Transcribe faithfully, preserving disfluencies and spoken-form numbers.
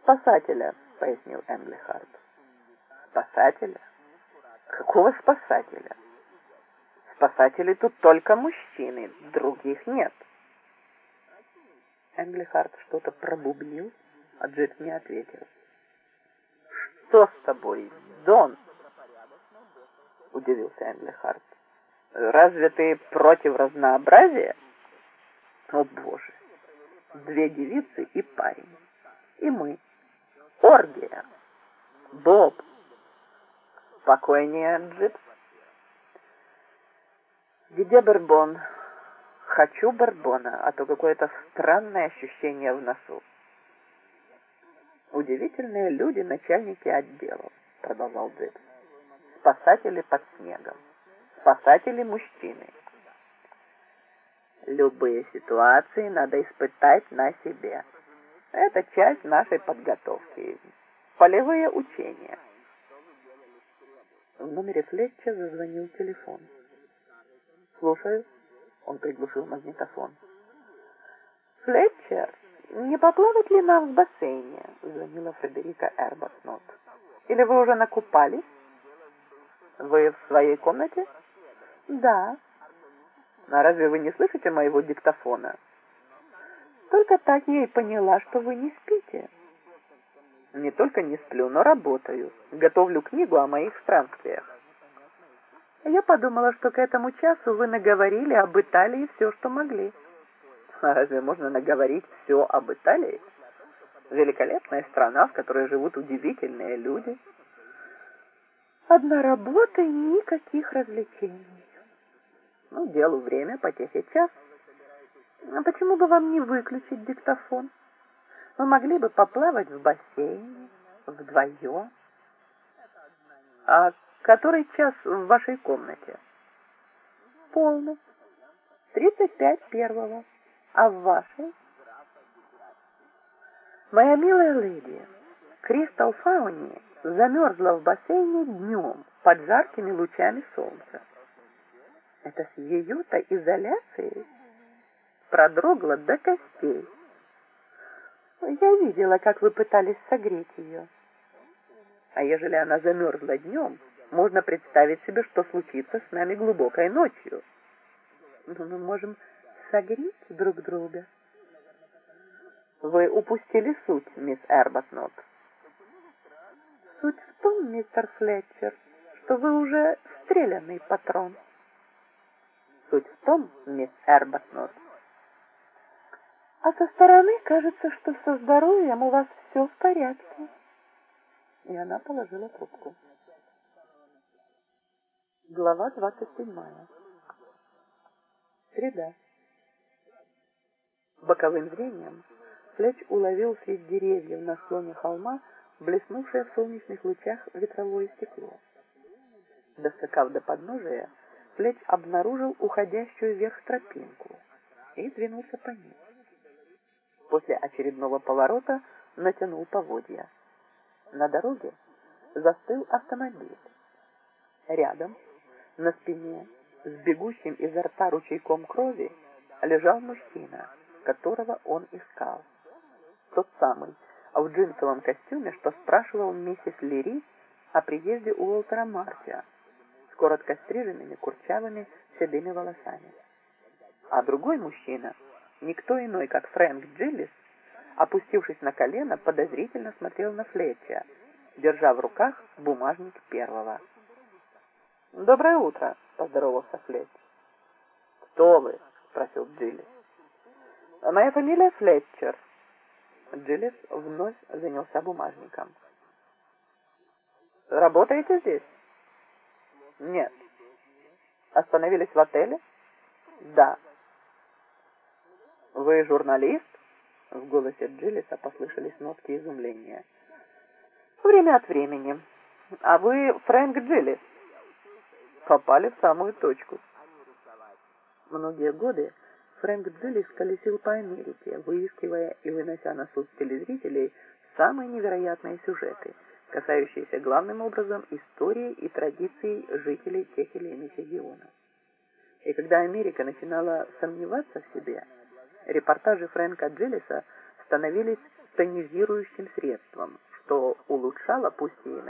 спасателя, пояснил Энглихард. Спасателя? Какого спасателя? Спасатели тут только мужчины, других нет. Энглихард что-то пробубнил, а Джек не ответил. «Что с тобой, Дон?» — удивился Энглихард. «Разве ты против разнообразия?» «О, Боже! Две девицы и парень. И мы. Оргия. Боб. Спокойнее, Джипс. Где Барбон? Хочу Барбона, а то какое-то странное ощущение в носу». «Удивительные люди, начальники отделов», — продолжал Джипс. «Спасатели под снегом. Спасатели мужчины. Любые ситуации надо испытать на себе. Это часть нашей подготовки. Полевые учения». В номере Флетча зазвонил телефон. «Слушаю». Он приглушил магнитофон. «Флетчер, не поплавать ли нам в бассейне?» — звонила Фредерика Эрбатснот. «Или вы уже накупались?» «Вы в своей комнате?» «Да». «А разве вы не слышите моего диктофона?» «Только так я и поняла, что вы не спите». «Не только не сплю, но работаю. Готовлю книгу о моих странствиях». «Я подумала, что к этому часу вы наговорили об Италии все, что могли». «А разве можно наговорить все об Италии? Великолепная страна, в которой живут удивительные люди». «Одна работа и никаких развлечений». «Ну, делу время, потехе час». «А почему бы вам не выключить диктофон? Вы могли бы поплавать в бассейне вдвоем». «А который час в вашей комнате?» «Полно. Тридцать пять первого. А в вашей?» «Моя милая леди, Кристал Фауни замерзла в бассейне днем под жаркими лучами солнца». «Это с ее-то изоляцией?» «Продрогла до костей». «Я видела, как вы пытались согреть ее». «А ежели она замерзла днем, можно представить себе, что случится с нами глубокой ночью». «Но мы можем согреть друг друга». «Вы упустили суть, мисс Эрбатнот». «Суть в том, мистер Флетчер, что вы уже стрелянный патрон». «Суть в том, мисс Эрбатнот». «А со стороны кажется, что со здоровьем у вас все в порядке». И она положила трубку. Глава двадцать седьмая. Среда. Боковым зрением Флетч уловил среди деревьев на склоне холма блеснувшее в солнечных лучах ветровое стекло. Доскакав до подножия, Флетч обнаружил уходящую вверх тропинку и двинулся по ней. После очередного поворота натянул поводья. На дороге застыл автомобиль. Рядом, на спине, с бегущим изо рта ручейком крови, лежал мужчина, которого он искал. Тот самый, в джинсовом костюме, что спрашивал миссис Лири о приезде Уолтера Мартия, с коротко стриженными, курчавыми, седыми волосами. А другой мужчина, никто иной, как Фрэнк Джилlis, опустившись на колено, подозрительно смотрел на Флетча, держа в руках бумажник первого. «Доброе утро», — поздоровался Флетч. «Кто вы?» — спросил Джилlis. «Моя фамилия Флетчер». Джилlis вновь занялся бумажником. «Работаете здесь?» «Нет». «Остановились в отеле?» «Да». «Вы журналист?» В голосе Джилиса послышались нотки изумления. «Время от времени. А вы Фрэнк Джилис?» «Попали в самую точку». Многие годы Фрэнк Джилис колесил по Америке, выискивая и вынося на суд телезрителей самые невероятные сюжеты, касающиеся главным образом истории и традиций жителей тех или иных регионов. И когда Америка начинала сомневаться в себе, репортажи Фрэнка Джилиса становились тонизирующим средством, что улучшало, пусть и